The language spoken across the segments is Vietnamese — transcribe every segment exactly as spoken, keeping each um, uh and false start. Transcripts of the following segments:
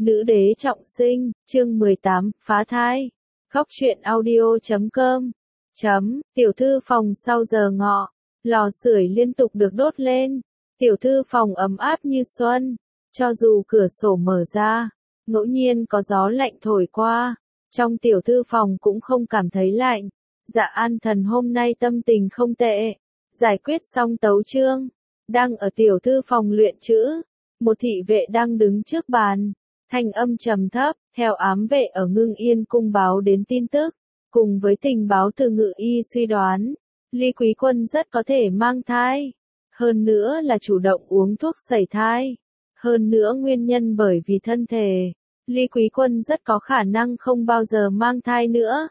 Nữ đế trọng sinh, chương mười tám, phá thai. Khóc truyện audio chấm com. Chấm, tiểu thư phòng sau giờ ngọ, lò sưởi liên tục được đốt lên. Tiểu thư phòng ấm áp như xuân, cho dù cửa sổ mở ra, ngẫu nhiên có gió lạnh thổi qua, trong tiểu thư phòng cũng không cảm thấy lạnh. Dạ An Thần hôm nay tâm tình không tệ, giải quyết xong tấu chương, đang ở tiểu thư phòng luyện chữ, một thị vệ đang đứng trước bàn, thanh âm trầm thấp, theo ám vệ ở Ngưng Yên cung báo đến tin tức, cùng với tình báo từ Ngự Y suy đoán, Ly Quý Quân rất có thể mang thai, hơn nữa là chủ động uống thuốc sẩy thai, hơn nữa nguyên nhân bởi vì thân thể, Ly Quý Quân rất có khả năng không bao giờ mang thai nữa.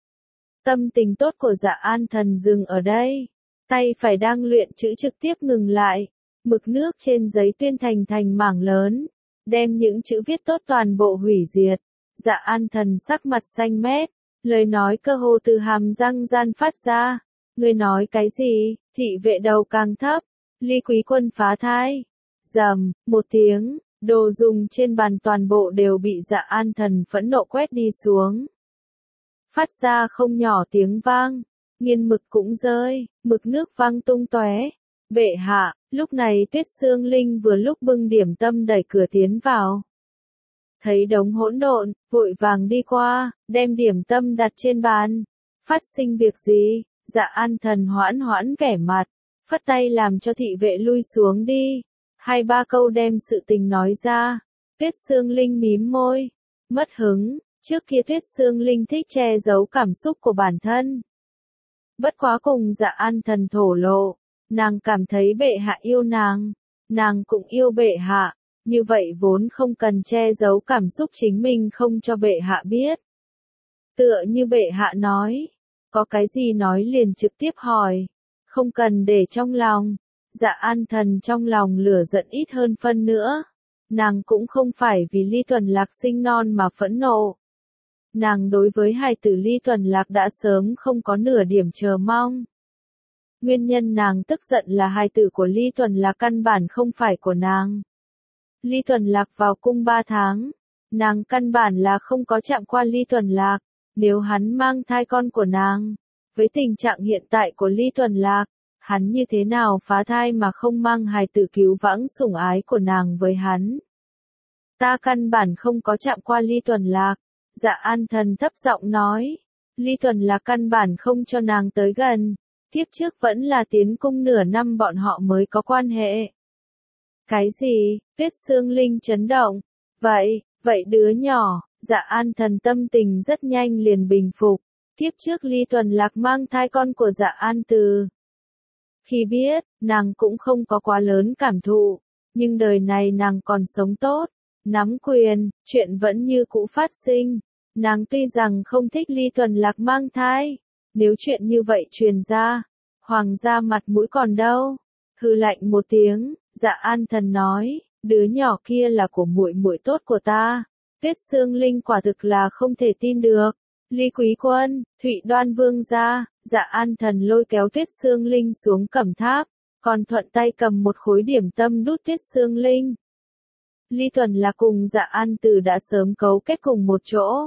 Tâm tình tốt của Dạ An Thần dừng ở đây, tay phải đang luyện chữ trực tiếp ngừng lại, mực nước trên giấy tuyên thành thành mảng lớn, đem những chữ viết tốt toàn bộ hủy diệt. Dạ An Thần sắc mặt xanh mét, lời nói cơ hồ từ hàm răng gian phát ra. Ngươi nói cái gì? Thị vệ đầu càng thấp, Ly Quý Quân phá thai. Rầm, một tiếng, đồ dùng trên bàn toàn bộ đều bị Dạ An Thần phẫn nộ quét đi xuống. Phát ra không nhỏ tiếng vang, nghiên mực cũng rơi, mực nước văng tung tóe. Bệ hạ, lúc này Tuyết Sương Linh vừa lúc bưng điểm tâm đẩy cửa tiến vào. Thấy đống hỗn độn, vội vàng đi qua, đem điểm tâm đặt trên bàn. Phát sinh việc gì? Dạ An Thần hoãn hoãn vẻ mặt, phất tay làm cho thị vệ lui xuống đi. Hai ba câu đem sự tình nói ra. Tuyết Sương Linh mím môi, mất hứng, trước kia Tuyết Sương Linh thích che giấu cảm xúc của bản thân. Bất quá cùng Dạ An Thần thổ lộ, nàng cảm thấy bệ hạ yêu nàng, nàng cũng yêu bệ hạ, như vậy vốn không cần che giấu cảm xúc chính mình không cho bệ hạ biết. Tựa như bệ hạ nói, có cái gì nói liền trực tiếp hỏi, không cần để trong lòng. Dạ An Thần trong lòng lửa giận ít hơn phân nữa, nàng cũng không phải vì Ly Tuần Lạc sinh non mà phẫn nộ. Nàng đối với hài tử Ly Tuần Lạc đã sớm không có nửa điểm chờ mong. Nguyên nhân nàng tức giận là hài tử của Ly Tuần Lạc căn bản không phải của nàng. Ly Tuần Lạc vào cung ba tháng, nàng căn bản là không có chạm qua Ly Tuần Lạc, nếu hắn mang thai con của nàng, với tình trạng hiện tại của Ly Tuần Lạc, hắn như thế nào phá thai mà không mang hài tử cứu vãng sủng ái của nàng với hắn. Ta căn bản không có chạm qua Ly Tuần Lạc, Dạ An Thần thấp giọng nói, Ly Tuần Lạc căn bản không cho nàng tới gần. Tiếp trước vẫn là tiến cung nửa năm bọn họ mới có quan hệ. Cái gì? Tuyết Sương Linh chấn động. Vậy, vậy đứa nhỏ, Dạ An Thần tâm tình rất nhanh liền bình phục. Tiếp trước Ly Tuần Lạc mang thai con của Dạ An Từ. Khi biết, nàng cũng không có quá lớn cảm thụ, nhưng đời này nàng còn sống tốt, nắm quyền, chuyện vẫn như cũ phát sinh. Nàng tuy rằng không thích Ly Tuần Lạc mang thai, nếu chuyện như vậy truyền ra, hoàng gia mặt mũi còn đâu. Hừ lạnh một tiếng, Dạ An Thần nói, đứa nhỏ kia là của muội muội tốt của ta. Tuyết Sương Linh quả thực là không thể tin được. Ly Quý Quân, Thụy Đoan Vương gia, Dạ An Thần lôi kéo Tuyết Sương Linh xuống cẩm tháp, còn thuận tay cầm một khối điểm tâm đút Tuyết Sương Linh. Ly Tuần Lạc cùng Dạ An Từ đã sớm cấu kết cùng một chỗ.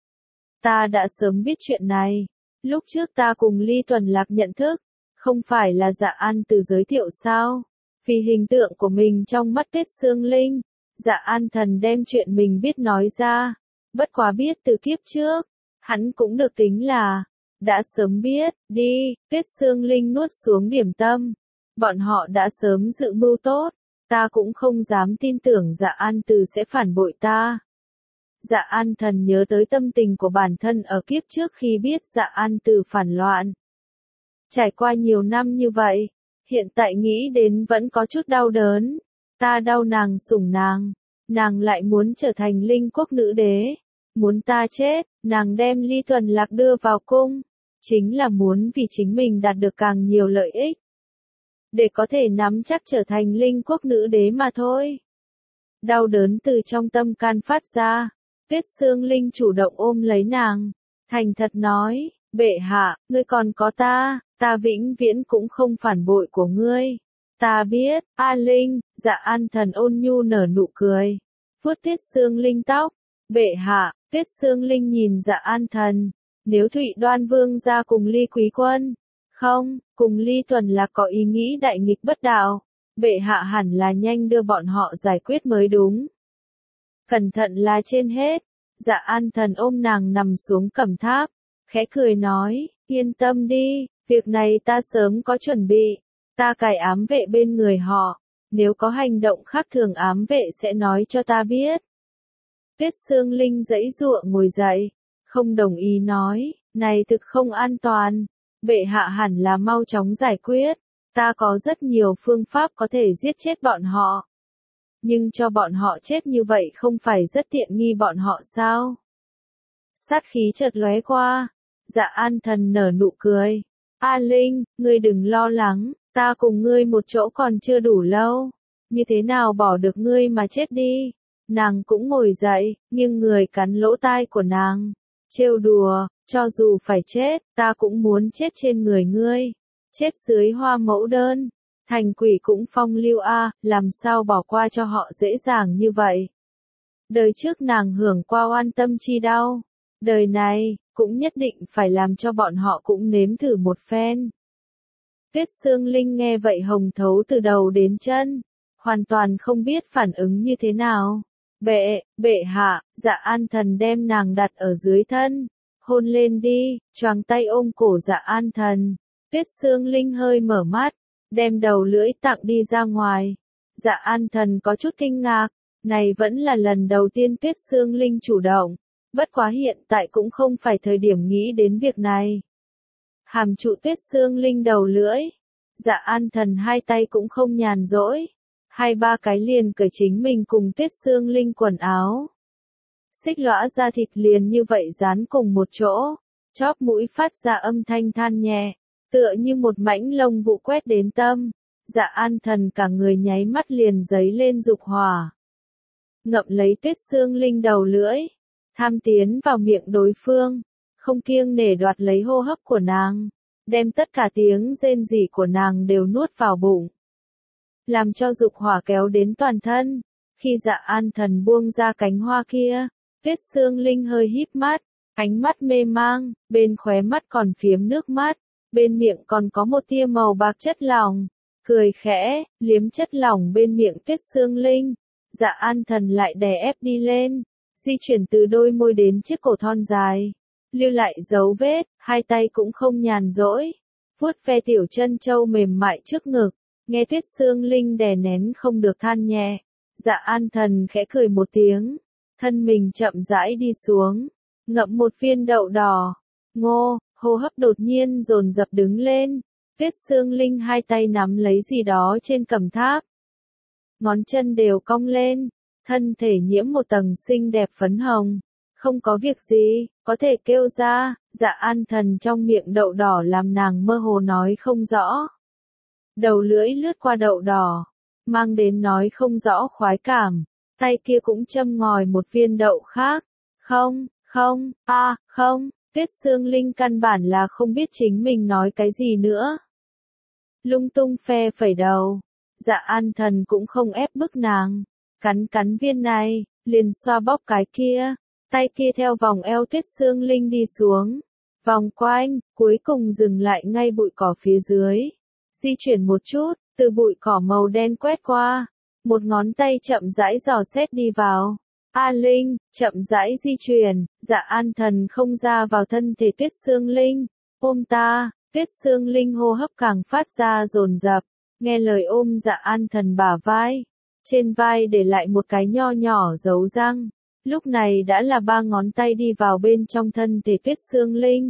Ta đã sớm biết chuyện này. Lúc trước ta cùng Ly Tuần Lạc nhận thức, không phải là Dạ An Từ giới thiệu sao? Vì hình tượng của mình trong mắt Tuyết Sương Linh, Dạ An Thần đem chuyện mình biết nói ra. Bất quá biết từ kiếp trước, hắn cũng được tính là đã sớm biết. Đi, Tuyết Sương Linh nuốt xuống điểm tâm. Bọn họ đã sớm dự mưu tốt, ta cũng không dám tin tưởng Dạ An Từ sẽ phản bội ta. Dạ An Thần nhớ tới tâm tình của bản thân ở kiếp trước khi biết Dạ An Từ phản loạn. Trải qua nhiều năm như vậy, hiện tại nghĩ đến vẫn có chút đau đớn. Ta đau nàng sủng nàng, nàng lại muốn trở thành Linh Quốc nữ đế. Muốn ta chết, nàng đem Ly Tuần Lạc đưa vào cung, chính là muốn vì chính mình đạt được càng nhiều lợi ích. Để có thể nắm chắc trở thành Linh Quốc nữ đế mà thôi. Đau đớn từ trong tâm can phát ra. Tuyết Sương Linh chủ động ôm lấy nàng, thành thật nói, bệ hạ, ngươi còn có ta, ta vĩnh viễn cũng không phản bội của ngươi. Ta biết, A Linh, Dạ An Thần ôn nhu nở nụ cười. vuốt Tuyết Xương Linh tóc. Bệ hạ, Tuyết Xương Linh nhìn Dạ An Thần. Nếu Thụy Đoan Vương gia cùng Ly Quý Quân, không, cùng Ly Tuần là có ý nghĩ đại nghịch bất đạo, bệ hạ hẳn là nhanh đưa bọn họ giải quyết mới đúng. Cẩn thận là trên hết. Dạ An Thần ôm nàng nằm xuống cẩm tháp, khẽ cười nói, yên tâm đi, việc này ta sớm có chuẩn bị, ta cài ám vệ bên người họ, nếu có hành động khác thường ám vệ sẽ nói cho ta biết. Tuyết Xương Linh giãy giụa ngồi dậy, không đồng ý nói, này thực không an toàn, bệ hạ hẳn là mau chóng giải quyết, ta có rất nhiều phương pháp có thể giết chết bọn họ. Nhưng cho bọn họ chết như vậy không phải rất tiện nghi bọn họ sao? Sát khí chợt lóe qua, Dạ An Thần nở nụ cười. A Linh, ngươi đừng lo lắng, ta cùng ngươi một chỗ còn chưa đủ lâu. Như thế nào bỏ được ngươi mà chết đi? Nàng cũng ngồi dậy, nhưng người cắn lỗ tai của nàng. Trêu đùa, cho dù phải chết, ta cũng muốn chết trên người ngươi. Chết dưới hoa mẫu đơn. Thành quỷ cũng phong lưu a, làm sao bỏ qua cho họ dễ dàng như vậy. Đời trước nàng hưởng qua oan tâm chi đau. Đời này, cũng nhất định phải làm cho bọn họ cũng nếm thử một phen. Tuyết Xương Linh nghe vậy hồng thấu từ đầu đến chân. Hoàn toàn không biết phản ứng như thế nào. Bệ, bệ hạ, Dạ An Thần đem nàng đặt ở dưới thân. Hôn lên đi, choàng tay ôm cổ Dạ An Thần. Tuyết Xương Linh hơi mở mắt, đem đầu lưỡi tặng đi ra ngoài. Dạ An Thần có chút kinh ngạc, này vẫn là lần đầu tiên Tuyết Xương Linh chủ động, bất quá hiện tại cũng không phải thời điểm nghĩ đến việc này. Hàm trụ Tuyết Xương Linh đầu lưỡi, Dạ An Thần hai tay cũng không nhàn rỗi, hai ba cái liền cởi chính mình cùng Tuyết Xương Linh quần áo. Xích lõa da thịt liền như vậy dán cùng một chỗ, chóp mũi phát ra âm thanh than nhẹ. Tựa như một mảnh lông vụ quét đến tâm, Dạ An Thần cả người nháy mắt liền giấy lên dục hỏa. Ngậm lấy Tuyết Xương Linh đầu lưỡi, tham tiến vào miệng đối phương, không kiêng nể đoạt lấy hô hấp của nàng, đem tất cả tiếng rên rỉ của nàng đều nuốt vào bụng. Làm cho dục hỏa kéo đến toàn thân, khi Dạ An Thần buông ra cánh hoa kia, Tuyết Xương Linh hơi híp mắt, ánh mắt mê mang, bên khóe mắt còn phiếm nước mắt. Bên miệng còn có một tia màu bạc chất lỏng, cười khẽ, liếm chất lỏng bên miệng Tuyết Xương Linh. Dạ An Thần lại đè ép đi lên, di chuyển từ đôi môi đến chiếc cổ thon dài, lưu lại dấu vết, hai tay cũng không nhàn rỗi, vuốt ve tiểu chân châu mềm mại trước ngực, nghe Tuyết Xương Linh đè nén không được than nhẹ. Dạ An Thần khẽ cười một tiếng, thân mình chậm rãi đi xuống, ngậm một viên đậu đỏ, ngô. Hô hấp đột nhiên dồn dập đứng lên, Tuyết Xương Linh hai tay nắm lấy gì đó trên cẩm tháp. Ngón chân đều cong lên, thân thể nhiễm một tầng xinh đẹp phấn hồng. Không có việc gì, có thể kêu ra, Dạ An Thần trong miệng đậu đỏ làm nàng mơ hồ nói không rõ. Đầu lưỡi lướt qua đậu đỏ, mang đến nói không rõ khoái cảm, tay kia cũng châm ngòi một viên đậu khác. Không, không, a à, không. Tuyết Xương Linh căn bản là không biết chính mình nói cái gì nữa. Lung tung phe phẩy đầu. Dạ An Thần cũng không ép bức nàng. Cắn cắn viên này, liền xoa bóp cái kia. Tay kia theo vòng eo Tuyết Xương Linh đi xuống. Vòng quanh, cuối cùng dừng lại ngay bụi cỏ phía dưới. Di chuyển một chút, từ bụi cỏ màu đen quét qua. Một ngón tay chậm rãi dò xét đi vào. A Linh, chậm rãi di chuyển, Dạ An Thần không ra vào thân thể Tuyết Xương Linh. Ôm ta, Tuyết Xương Linh hô hấp càng phát ra dồn dập, nghe lời ôm Dạ An Thần bả vai. Trên vai để lại một cái nho nhỏ dấu răng. Lúc này đã là ba ngón tay đi vào bên trong thân thể Tuyết Xương Linh.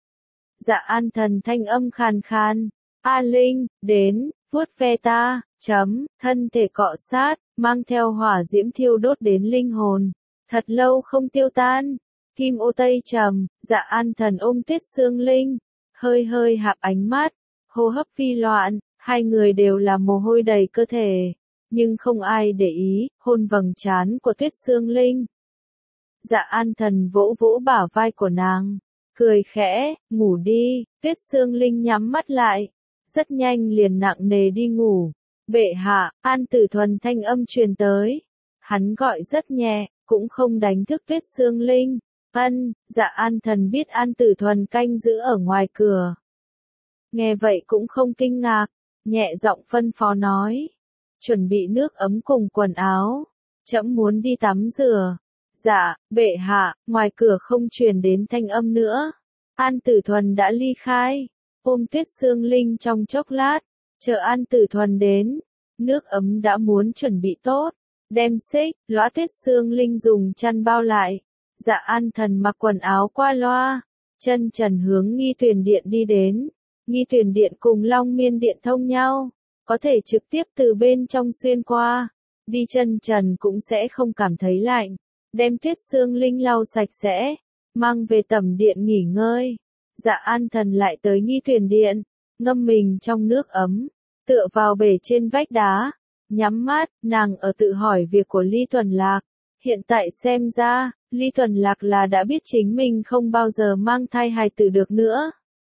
Dạ An Thần thanh âm khàn khàn. A Linh, đến, vuốt ve ta, chấm, thân thể cọ sát, mang theo hỏa diễm thiêu đốt đến linh hồn. Thật lâu không tiêu tan. Kim ô tây trầm, Dạ An Thần ôm Tuyết Xương Linh, hơi hơi hạp ánh mắt, hô hấp phi loạn, hai người đều là mồ hôi đầy cơ thể, nhưng không ai để ý, hôn vầng trán của Tuyết Xương Linh. Dạ An Thần vỗ vỗ bả vai của nàng, cười khẽ, ngủ đi. Tuyết Xương Linh nhắm mắt lại, rất nhanh liền nặng nề đi ngủ. Bệ hạ, An Tử Thuần thanh âm truyền tới. Hắn gọi rất nhẹ, cũng không đánh thức Tuyết Sương Linh. Ân, Dạ An Thần biết An Tử Thuần canh giữ ở ngoài cửa. Nghe vậy cũng không kinh ngạc, nhẹ giọng phân phó nói. Chuẩn bị nước ấm cùng quần áo. Trẫm muốn đi tắm rửa. Dạ, bệ hạ, ngoài cửa không truyền đến thanh âm nữa. An Tử Thuần đã ly khai. Ôm Tuyết Sương Linh trong chốc lát, chờ An Tử Thuần đến. Nước ấm đã muốn chuẩn bị tốt. Đem xích, lõa Tuyết Sương Linh dùng chăn bao lại. Dạ An Thần mặc quần áo qua loa, chân trần hướng Nghi Tuyền Điện đi đến. Nghi Tuyền Điện cùng Long Miên Điện thông nhau, có thể trực tiếp từ bên trong xuyên qua. Đi chân trần cũng sẽ không cảm thấy lạnh. Đem Tuyết Sương Linh lau sạch sẽ, mang về tẩm điện nghỉ ngơi. Dạ An Thần lại tới Nghi Tuyền Điện, ngâm mình trong nước ấm, tựa vào bể trên vách đá, nhắm mắt, nàng ở tự hỏi việc của Ly Tuần Lạc. Hiện tại xem ra, Ly Tuần Lạc là đã biết chính mình không bao giờ mang thai hài tử được nữa.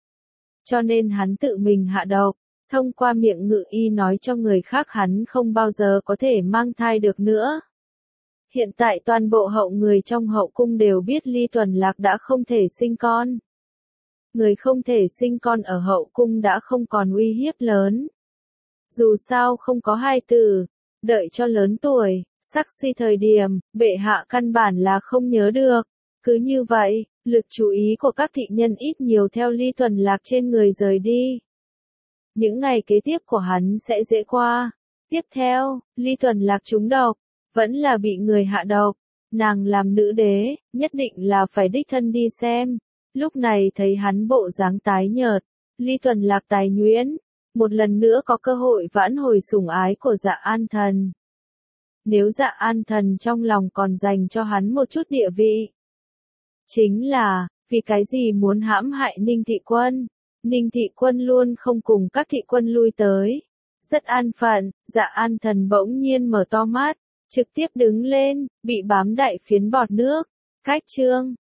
Cho nên hắn tự mình hạ độc, thông qua miệng ngự y nói cho người khác hắn không bao giờ có thể mang thai được nữa. Hiện tại toàn bộ hậu người trong hậu cung đều biết Ly Tuần Lạc đã không thể sinh con. Người không thể sinh con ở hậu cung đã không còn uy hiếp lớn. Dù sao không có hai tử, đợi cho lớn tuổi, sắc suy thời điểm, bệ hạ căn bản là không nhớ được. Cứ như vậy, lực chú ý của các thị nhân ít nhiều theo Ly Tuần Lạc trên người rời đi. Những ngày kế tiếp của hắn sẽ dễ qua. Tiếp theo, Ly Tuần Lạc trúng độc, vẫn là bị người hạ độc. Nàng làm nữ đế, nhất định là phải đích thân đi xem. Lúc này thấy hắn bộ dáng tái nhợt, Ly Tuần Lạc tài nhuyễn, một lần nữa có cơ hội vãn hồi sủng ái của Dạ An Thần. Nếu Dạ An Thần trong lòng còn dành cho hắn một chút địa vị. Chính là, vì cái gì muốn hãm hại Ninh Thị Quân? Ninh Thị Quân luôn không cùng các thị quân lui tới. Rất an phận, Dạ An Thần bỗng nhiên mở to mắt, trực tiếp đứng lên, bị bám đại phiến bọt nước. Cách chương